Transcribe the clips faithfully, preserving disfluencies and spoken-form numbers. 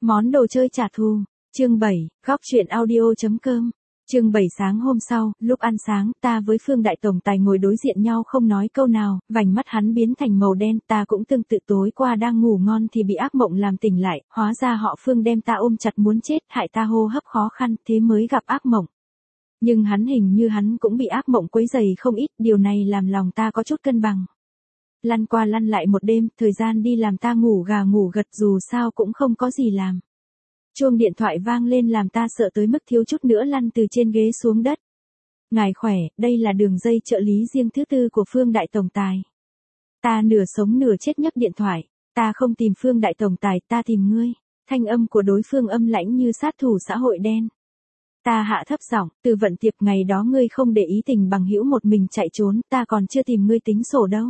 Món đồ chơi trả thù. Chương bảy, góc chuyện audio chấm com. Chương bảy sáng hôm sau, lúc ăn sáng, ta với Phương Đại Tổng Tài ngồi đối diện nhau không nói câu nào, vành mắt hắn biến thành màu đen, ta cũng tương tự tối qua đang ngủ ngon thì bị ác mộng làm tỉnh lại, hóa ra họ Phương đem ta ôm chặt muốn chết, hại ta hô hấp khó khăn, thế mới gặp ác mộng. Nhưng hắn hình như hắn cũng bị ác mộng quấy rầy không ít, điều này làm lòng ta có chút cân bằng. Lăn qua lăn lại một đêm, thời gian đi làm ta ngủ gà ngủ gật dù sao cũng không có gì làm. Chuông điện thoại vang lên làm ta sợ tới mức thiếu chút nữa lăn từ trên ghế xuống đất. Ngài khỏe, đây là đường dây trợ lý riêng thứ tư của Phương Đại Tổng Tài. Ta nửa sống nửa chết nhấc điện thoại. Ta không tìm Phương Đại Tổng Tài, ta tìm ngươi. Thanh âm của đối phương âm lãnh như sát thủ xã hội đen. Ta hạ thấp giọng, Từ Vận Tiệp, ngày đó ngươi không để ý tình bằng hữu một mình chạy trốn, ta còn chưa tìm ngươi tính sổ đâu.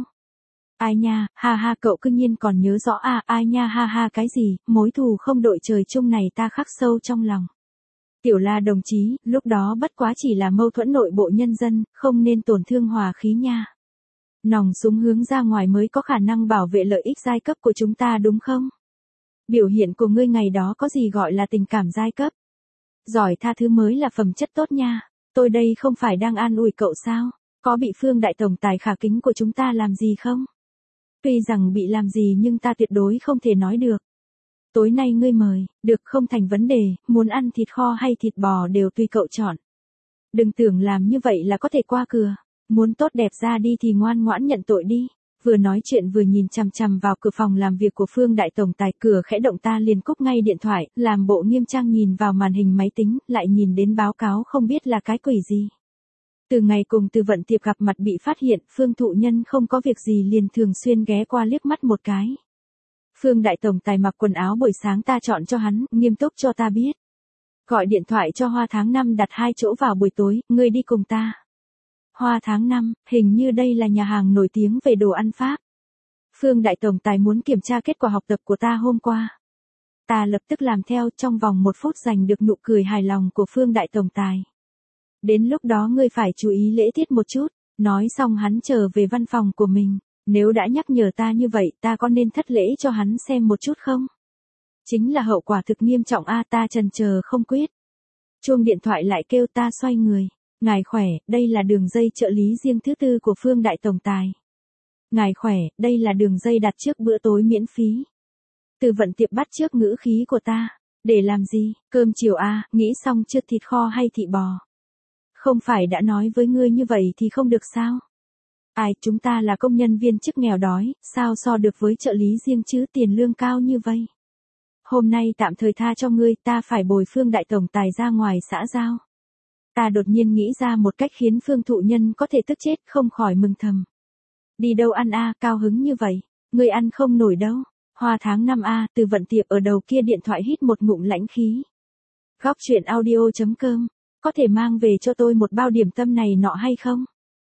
Ai nha, ha ha, cậu cư nhiên còn nhớ rõ à, ai nha, ha ha, cái gì, mối thù không đội trời chung này ta khắc sâu trong lòng. Tiểu La đồng chí, lúc đó bất quá chỉ là mâu thuẫn nội bộ nhân dân, không nên tổn thương hòa khí nha. Nòng súng hướng ra ngoài mới có khả năng bảo vệ lợi ích giai cấp của chúng ta đúng không? Biểu hiện của ngươi ngày đó có gì gọi là tình cảm giai cấp? Giỏi tha thứ mới là phẩm chất tốt nha, tôi đây không phải đang an ủi cậu sao, có bị Phương Đại Tổng Tài khả kính của chúng ta làm gì không? Tuy rằng bị làm gì nhưng ta tuyệt đối không thể nói được. Tối nay ngươi mời, được không thành vấn đề, muốn ăn thịt kho hay thịt bò đều tùy cậu chọn. Đừng tưởng làm như vậy là có thể qua cửa, muốn tốt đẹp ra đi thì ngoan ngoãn nhận tội đi. Vừa nói chuyện vừa nhìn chằm chằm vào cửa phòng làm việc của Phương Đại Tổng Tài, cửa khẽ động ta liền cúp ngay điện thoại, làm bộ nghiêm trang nhìn vào màn hình máy tính, lại nhìn đến báo cáo không biết là cái quỷ gì. Từ ngày cùng Từ Vận Tiệp gặp mặt bị phát hiện, Phương Thụ Nhân không có việc gì liền thường xuyên ghé qua liếc mắt một cái. Phương Đại Tổng Tài mặc quần áo buổi sáng ta chọn cho hắn, nghiêm túc cho ta biết. Gọi điện thoại cho Hoa tháng năm đặt hai chỗ vào buổi tối, ngươi đi cùng ta. Hoa tháng năm, hình như đây là nhà hàng nổi tiếng về đồ ăn Pháp. Phương Đại Tổng Tài muốn kiểm tra kết quả học tập của ta hôm qua. Ta lập tức làm theo, trong vòng một phút giành được nụ cười hài lòng của Phương Đại Tổng Tài. Đến lúc đó ngươi phải chú ý lễ tiết một chút. Nói xong hắn trở về văn phòng của mình. Nếu đã nhắc nhở ta như vậy, ta có nên thất lễ cho hắn xem một chút không? Chính là hậu quả thực nghiêm trọng a, ta chần chờ không quyết. Chuông điện thoại lại kêu, ta xoay người. Ngài khỏe, đây là đường dây trợ lý riêng thứ tư của Phương Đại Tổng Tài. Ngài khỏe, đây là đường dây đặt trước bữa tối miễn phí. Từ Vận Tiệp bắt trước ngữ khí của ta. Để làm gì, cơm chiều a, nghĩ xong chưa, thịt kho hay thịt bò? Không phải đã nói với ngươi như vậy thì không được sao? Ai, chúng ta là công nhân viên chức nghèo đói, sao so được với trợ lý riêng chứ, tiền lương cao như vậy. Hôm nay tạm thời tha cho ngươi, ta phải bồi Phương Đại Tổng Tài ra ngoài xã giao. Ta đột nhiên nghĩ ra một cách khiến Phương Thụ Nhân có thể tức chết, không khỏi mừng thầm. Đi đâu ăn a, cao hứng như vậy, ngươi ăn không nổi đâu. Hoa tháng năm a, Từ Vận Tiệp ở đầu kia điện thoại hít một ngụm lãnh khí. Góc chuyện audio chấm com, có thể mang về cho tôi một bao điểm tâm này nọ hay không?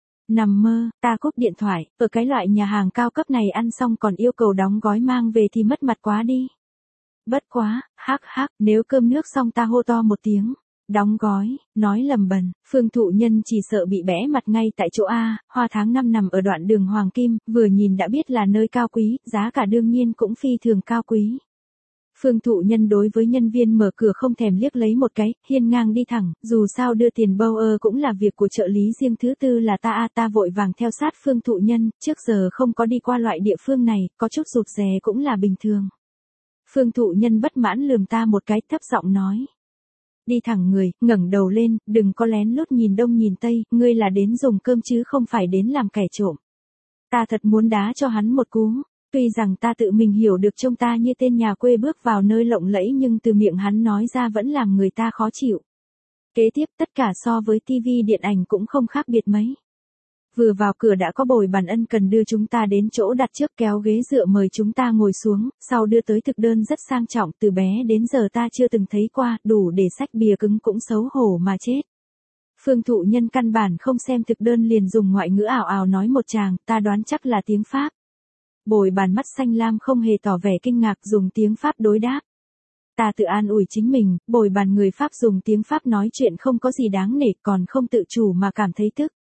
Nằm mơ, ta cúp điện thoại, ở cái loại nhà hàng cao cấp này ăn xong còn yêu cầu đóng gói mang về thì mất mặt quá đi. Bất quá, hắc hắc, nếu cơm nước xong ta hô to một tiếng. Đóng gói, nói lầm bần, Phương Thụ Nhân chỉ sợ bị bẽ mặt ngay tại chỗ A, Hoa tháng năm nằm ở đoạn đường Hoàng Kim, vừa nhìn đã biết là nơi cao quý, giá cả đương nhiên cũng phi thường cao quý. Phương Thụ Nhân đối với nhân viên mở cửa không thèm liếc lấy một cái, hiên ngang đi thẳng, dù sao đưa tiền bâu ơ cũng là việc của trợ lý riêng thứ tư là ta a, ta vội vàng theo sát Phương Thụ Nhân, trước giờ không có đi qua loại địa phương này, có chút rụt rè cũng là bình thường. Phương Thụ Nhân bất mãn lườm ta một cái, thấp giọng nói. Đi thẳng người, ngẩng đầu lên, đừng có lén lút nhìn đông nhìn tây, ngươi là đến dùng cơm chứ không phải đến làm kẻ trộm. Ta thật muốn đá cho hắn một cú. Tuy rằng ta tự mình hiểu được trông ta như tên nhà quê bước vào nơi lộng lẫy nhưng từ miệng hắn nói ra vẫn làm người ta khó chịu. Kế tiếp tất cả so với tivi điện ảnh cũng không khác biệt mấy. Vừa vào cửa đã có bồi bàn ân cần đưa chúng ta đến chỗ đặt trước, kéo ghế dựa mời chúng ta ngồi xuống, sau đưa tới thực đơn rất sang trọng, từ bé đến giờ ta chưa từng thấy qua, đủ để xách bìa cứng cũng xấu hổ mà chết. Phương Thụ Nhân căn bản không xem thực đơn liền dùng ngoại ngữ ảo ảo nói một tràng, ta đoán chắc là tiếng Pháp. Bồi bàn mắt xanh lam không hề tỏ vẻ kinh ngạc, dùng tiếng Pháp đối đáp. Ta tự an ủi chính mình, bồi bàn người Pháp dùng tiếng Pháp nói chuyện không có gì đáng nể, còn không tự chủ mà cảm thấy tức.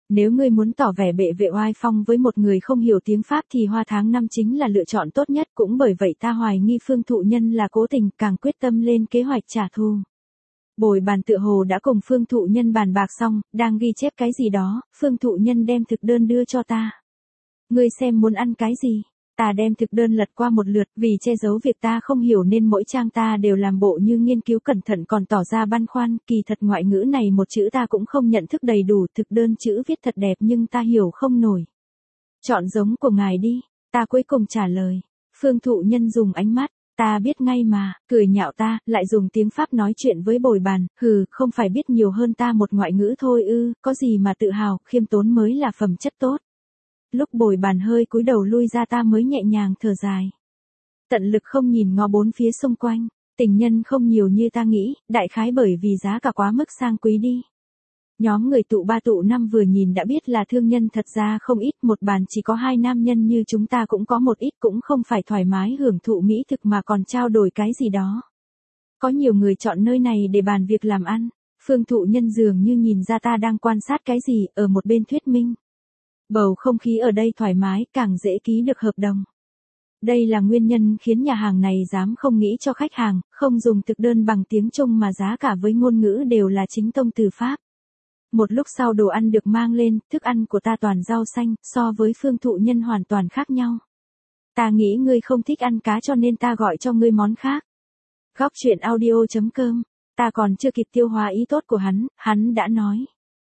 Nếu ngươi muốn tỏ vẻ bệ vệ oai phong với một người không hiểu tiếng Pháp thì Hoa tháng năm chính là lựa chọn tốt nhất, cũng bởi vậy ta hoài nghi Phương Thụ Nhân là cố tình, càng quyết tâm lên kế hoạch trả thù. Bồi bàn tựa hồ đã cùng Phương Thụ Nhân bàn bạc xong, đang ghi chép cái gì đó, Phương Thụ Nhân đem thực đơn đưa cho ta. Ngươi xem muốn ăn cái gì? Ta đem thực đơn lật qua một lượt, vì che giấu việc ta không hiểu nên mỗi trang ta đều làm bộ như nghiên cứu cẩn thận, còn tỏ ra băn khoăn, kỳ thật ngoại ngữ này một chữ ta cũng không nhận thức đầy đủ, thực đơn chữ viết thật đẹp nhưng ta hiểu không nổi. Chọn giống của ngài đi, ta cuối cùng trả lời. Phương Thụ Nhân dùng ánh mắt, ta biết ngay mà, cười nhạo ta, lại dùng tiếng Pháp nói chuyện với bồi bàn, hừ, không phải biết nhiều hơn ta một ngoại ngữ thôi ư, có gì mà tự hào, khiêm tốn mới là phẩm chất tốt. Lúc bồi bàn hơi cúi đầu lui ra ta mới nhẹ nhàng thở dài. Tận lực không nhìn ngó bốn phía xung quanh, tình nhân không nhiều như ta nghĩ, đại khái bởi vì giá cả quá mức sang quý đi. Nhóm người tụ ba tụ năm vừa nhìn đã biết là thương nhân, thật ra không ít, một bàn chỉ có hai nam nhân như chúng ta cũng có một ít, cũng không phải thoải mái hưởng thụ mỹ thực mà còn trao đổi cái gì đó. Có nhiều người chọn nơi này để bàn việc làm ăn. Phương Thụ Nhân dường như nhìn ra ta đang quan sát cái gì, ở một bên thuyết minh. Bầu không khí ở đây thoải mái, càng dễ ký được hợp đồng. Đây là nguyên nhân khiến nhà hàng này dám không nghĩ cho khách hàng, không dùng thực đơn bằng tiếng Trung mà giá cả với ngôn ngữ đều là chính tông từ Pháp. Một lúc sau đồ ăn được mang lên, thức ăn của ta toàn rau xanh, so với Phương Thụ Nhân hoàn toàn khác nhau. Ta nghĩ ngươi không thích ăn cá cho nên ta gọi cho ngươi món khác. Góc truyện audio chấm com, ta còn chưa kịp tiêu hóa ý tốt của hắn, hắn đã nói.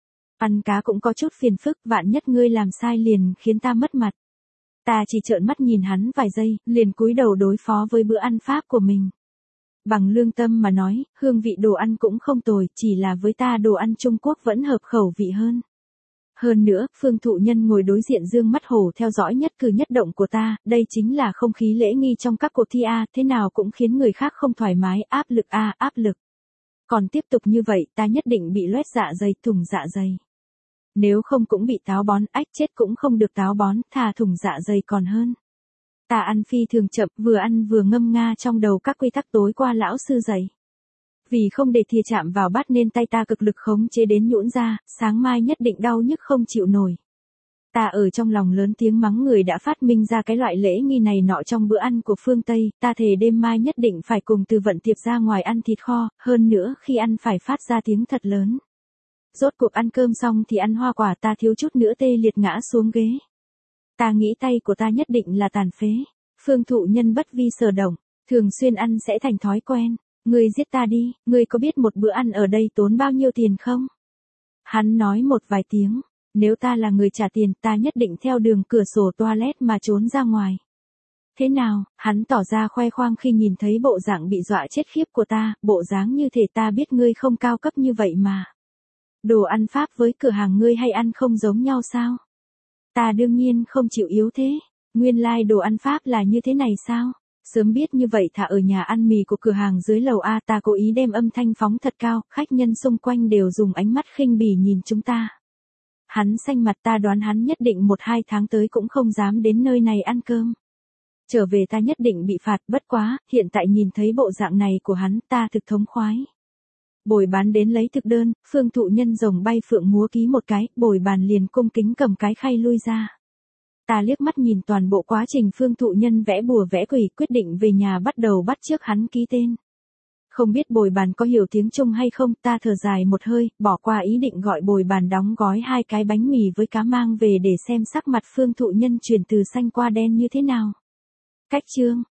Ăn cá cũng có chút phiền phức, vạn nhất ngươi làm sai liền khiến ta mất mặt. Ta chỉ trợn mắt nhìn hắn vài giây, liền cúi đầu đối phó với bữa ăn Pháp của mình. Bằng lương tâm mà nói, hương vị đồ ăn cũng không tồi, chỉ là với ta đồ ăn Trung Quốc vẫn hợp khẩu vị hơn. Hơn nữa, Phương Thụ Nhân ngồi đối diện dương mắt hổ theo dõi nhất cử nhất động của ta, đây chính là không khí lễ nghi trong các cuộc thi A, thế nào cũng khiến người khác không thoải mái, áp lực A, áp lực. Còn tiếp tục như vậy, ta nhất định bị loét dạ dày, thủng dạ dày. Nếu không cũng bị táo bón, ách chết cũng không được táo bón, thà thủng dạ dày còn hơn. Ta ăn phi thường chậm, vừa ăn vừa ngâm nga trong đầu các quy tắc tối qua lão sư dạy. Vì không để thìa chạm vào bát nên tay ta cực lực khống chế đến nhũn ra, sáng mai nhất định đau nhức không chịu nổi. Ta ở trong lòng lớn tiếng mắng người đã phát minh ra cái loại lễ nghi này nọ trong bữa ăn của phương Tây, ta thề đêm mai nhất định phải cùng Từ Vận Tiệp ra ngoài ăn thịt kho, hơn nữa khi ăn phải phát ra tiếng thật lớn. Rốt cuộc ăn cơm xong thì ăn hoa quả, ta thiếu chút nữa tê liệt ngã xuống ghế. Ta nghĩ tay của ta nhất định là tàn phế. Phương Thụ Nhân bất vi sở động, thường xuyên ăn sẽ thành thói quen. Ngươi giết ta đi, ngươi có biết một bữa ăn ở đây tốn bao nhiêu tiền không? Hắn nói một vài tiếng, nếu ta là người trả tiền ta nhất định theo đường cửa sổ toilet mà trốn ra ngoài. Thế nào, hắn tỏ ra khoe khoang khi nhìn thấy bộ dạng bị dọa chết khiếp của ta, bộ dáng như thể ta biết ngươi không cao cấp như vậy mà. Đồ ăn Pháp với cửa hàng ngươi hay ăn không giống nhau sao? Ta đương nhiên không chịu yếu thế, nguyên lai like đồ ăn Pháp là như thế này sao? Sớm biết như vậy thà ở nhà ăn mì của cửa hàng dưới lầu A. Ta cố ý đem âm thanh phóng thật cao, khách nhân xung quanh đều dùng ánh mắt khinh bỉ nhìn chúng ta. Hắn xanh mặt, ta đoán hắn nhất định một hai tháng tới cũng không dám đến nơi này ăn cơm. Trở về ta nhất định bị phạt, bất quá, hiện tại nhìn thấy bộ dạng này của hắn ta thực thống khoái. Bồi bán đến lấy thực đơn, Phương Thụ Nhân rồng bay phượng múa ký một cái, bồi bàn liền cung kính cầm cái khay lui ra. Ta liếc mắt nhìn toàn bộ quá trình Phương Thụ Nhân vẽ bùa vẽ quỷ, quyết định về nhà bắt đầu bắt chước hắn ký tên. Không biết bồi bàn có hiểu tiếng Trung hay không, ta thở dài một hơi, bỏ qua ý định gọi bồi bàn đóng gói hai cái bánh mì với cá mang về để xem sắc mặt Phương Thụ Nhân chuyển từ xanh qua đen như thế nào. Cách chương